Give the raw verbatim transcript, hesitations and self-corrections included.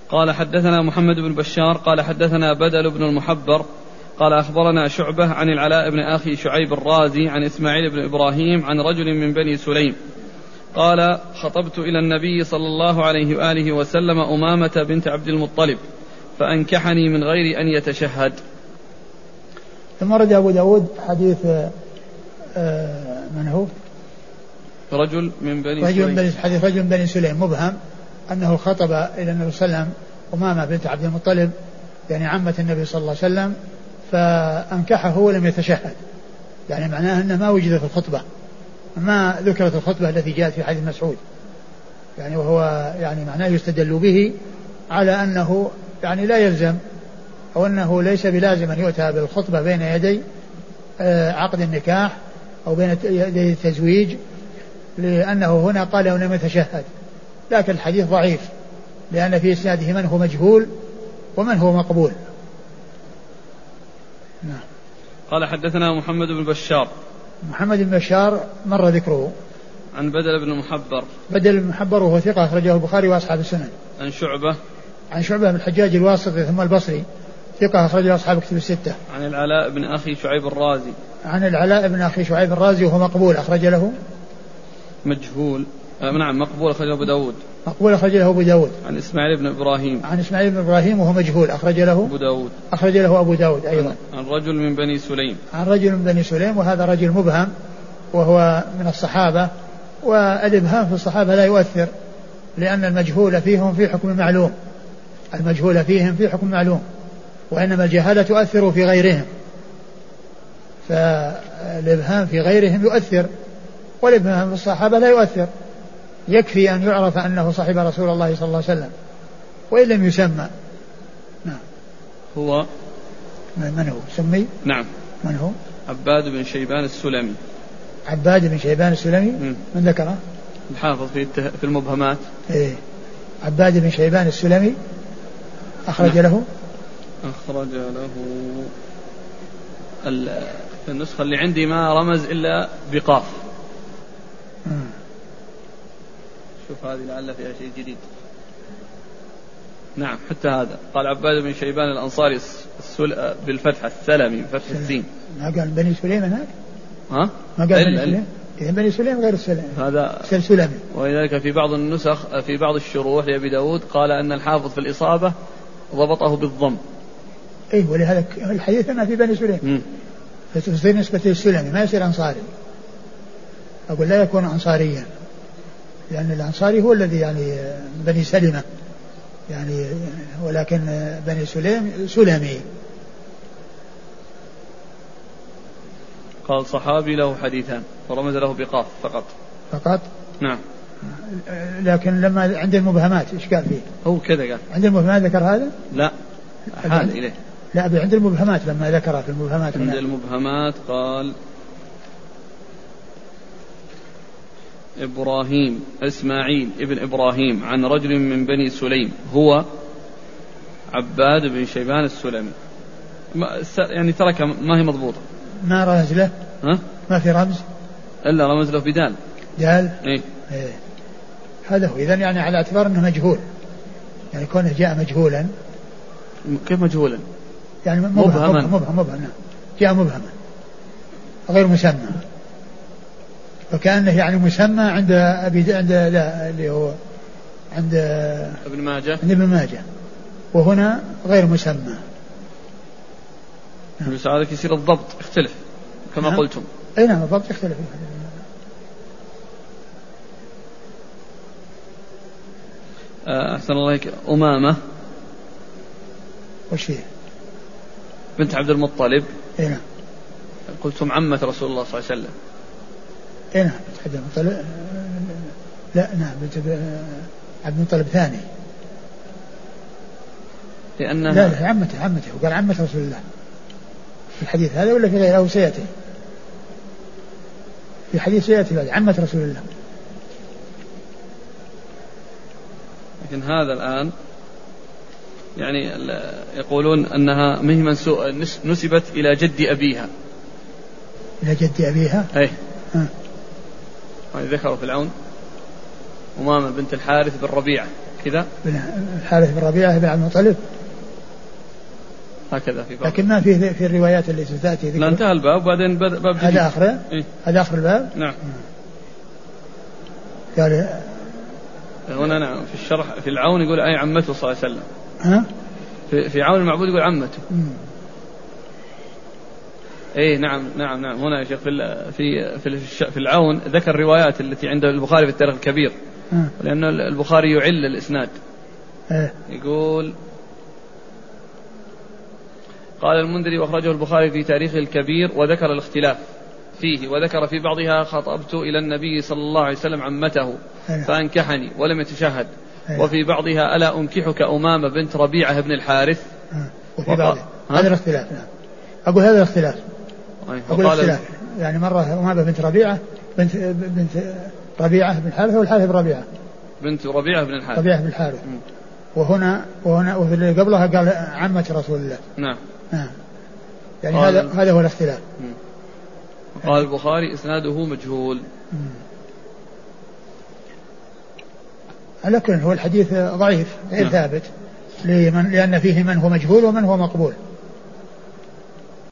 قال حدثنا محمد بن بشار قال حدثنا بدل بن المحبر قال أخبرنا شعبة عن العلاء بن أخي شعيب الرازي عن إسماعيل بن إبراهيم عن رجل من بني سليم قال خطبت إلى النبي صلى الله عليه وآله وسلم أمامة بنت عبد المطلب فأنكحني من غير أن يتشهد. ثم رد أبو داود حديث من هو رجل من بني رجل سليم بني حديث رجل من بني سليم مبهم أنه خطب إلى النبي صلى الله عليه وسلم أمامة بنت عبد المطلب يعني عمة النبي صلى الله عليه وسلم فأنكحه ولم يتشهد، يعني معناه أنه ما وجدت الخطبة، ما ذكرت الخطبة التي جاءت في حديث مسعود، يعني وهو يعني معناه يستدل به على أنه يعني لا يلزم أو أنه ليس بلازم أن يؤتى بالخطبة بين يدي عقد النكاح أو بين يدي التزويج، لأنه هنا قال ولم يتشهد، لكن الحديث ضعيف لأن في إسناده من هو مجهول ومن هو مقبول. نعم. قال حدثنا محمد بن بشار محمد بن بشار مر ذكره. عن بدل بن المحبر بدل بن المحبر وهو ثقة أخرجه البخاري وأصحاب السنن. عن شعبة عن شعبة بن الحجاج الواسطي ثم البصري ثقة أخرجه أصحاب كتب الستة. عن العلاء بن أخي شعيب الرازي عن العلاء بن أخي شعيب الرازي وهو مقبول أخرج له مجهول آه نعم مقبول أخرج له أبو داود مقبول أخرج له أبو داود. عن إسماعيل بن إبراهيم عن إسماعيل بن إبراهيم وهو مجهول أخرج له أبو داود أخرج له أبو داود أيضا. عن رجل من بني سليم عن رجل من بني سليم وهذا رجل مبهم وهو من الصحابة، والإبهام في الصحابة لا يؤثر لأن المجهول فيهم في حكم معلوم، المجهول فيهم في حكم معلوم، وإنما الجهالة تؤثر في غيرهم، فالإبهام في غيرهم يؤثر والإبهام في الصحابة لا يؤثر، يكفي أن يعرف أنه صاحب رسول الله صلى الله عليه وسلم وإن لم يسمى. نعم. هو من هو سمي؟ نعم. من هو؟ عباد بن شيبان السلمي. عباد بن شيبان السلمي. م. من ذكره؟ الحافظ في في المبهمات. إيه. عباد بن شيبان السلمي أخرج له أخرج له في النسخة اللي عندي ما رمز إلا بقاف. م. شوف هذه لعل فيها شيء جديد. نعم حتى هذا قال عباد بن شيبان الأنصاري السل... بالفتحة السلمي بفتح السين. ما قال بني سليم هناك؟ ها؟ ما قال بني سليم؟ إذا بني سليم غير السلمي هذا سلمي. ولذلك في بعض النسخ في بعض الشروح لأبي داود قال أن الحافظ في الإصابة ضبطه بالضم. إيه ولهذا الحديث أنه في بني سليم فتصير نسبة للسلمي ما يصير أنصاري، أقول لا يكون أنصاريا لأن الأنصاري هو الذي يعني بني سلمة يعني، ولكن بني سليم سلمي. قال صحابي له حديثان ورمز له بقاف فقط فقط. نعم. لكن لما عند المبهمات إيش قال فيه؟ هو كذا قال عند المبهمات ذكر هذا؟ لا حال إليه. لا عند المبهمات لما ذكر في المبهمات عند المبهمات قال إبراهيم إسماعيل ابن إبراهيم عن رجل من بني سليم هو عباد بن شيبان السلمي، يعني ترك ما هي مضبوطة. ما رمز له؟ ها؟ ما في رمز إلا رمز له بدال. دال؟ إيه؟ إيه. هذا هو. إذن يعني على اعتبار أنه مجهول، يعني كونه جاء مجهولا. كيف مجهولا؟ يعني مبهم مبهم مبهم, مبهم. نعم. جاء مبهما غير مسمى، فكأنه يعني مسمى عند أبي عند لا اللي هو عند ابن ماجه عند ابن ماجه وهنا غير مسمى. نعم. بس هذا يصير الضبط يختلف كما نعم. قلتم. أي نعم الضبط يختلف. أحسن الله عليك. أمامة وش هي؟ بنت عبد المطلب. أي نعم. قلتم عمة رسول الله صلى الله عليه وسلم. أي نعم بنت عبد المطلب. لا نعم بنت عبد المطلب ثاني. لأنها لا لا عمته عمته وقال عمة رسول الله في الحديث هذا ولا في غيره سيأتي في حديث سيأتي بعد عمة رسول الله. لكن هذا الآن يعني يقولون أنها مهما نسبت إلى جد أبيها. إلى جد أبيها؟ أي ها. ذكروا في العون أمامة بنت الحارث بن ربيعة كذا الحارث بن ربيعة بن عبد المطلب هكذا في باب. لكن ما في في الروايات اللي ستأتي ذكر. لا انتهى الباب وبعدين باب هذا آخره. إيه؟ هذا آخر الباب. نعم. قال هنا نعم في الشرح في العون يقول أي عمته صلى الله عليه وسلم. ها؟ في في عون المعبود يقول عمته. مم. ايه نعم نعم نعم هنا يا شيخ في في في, في العون ذكر الروايات التي عند البخاري في التاريخ الكبير. ها. لأن البخاري يعل الإسناد. إيه؟ يقول قال المنذري واخرجه البخاري في تاريخه الكبير وذكر الاختلاف فيه وذكر في بعضها خطبت إلى النبي صلى الله عليه وسلم عمته فأنكحني ولم يتشهد. وفي بعضها ألا أنكحك أمامة بنت ربيعة بن الحارث. وفي بعضها هذا الاختلاف. نعم أقول هذا الاختلاف. أقول الاختلاف يعني مرة أمامة بنت ربيعة بنت بنت ربيعة بن الحارث والحارث بن ربيعة بنت ربيعة بن الحارث ربيعة بن الحارث. وهنا وهنا وفي اللي قبلها قال عمة رسول الله. نعم. نعم يعني هذا هذا هو الاختلاف. قال البخاري إسناده مجهول. على كل هو الحديث ضعيف غير ثابت لمن لأن فيه من هو مجهول ومن هو مقبول.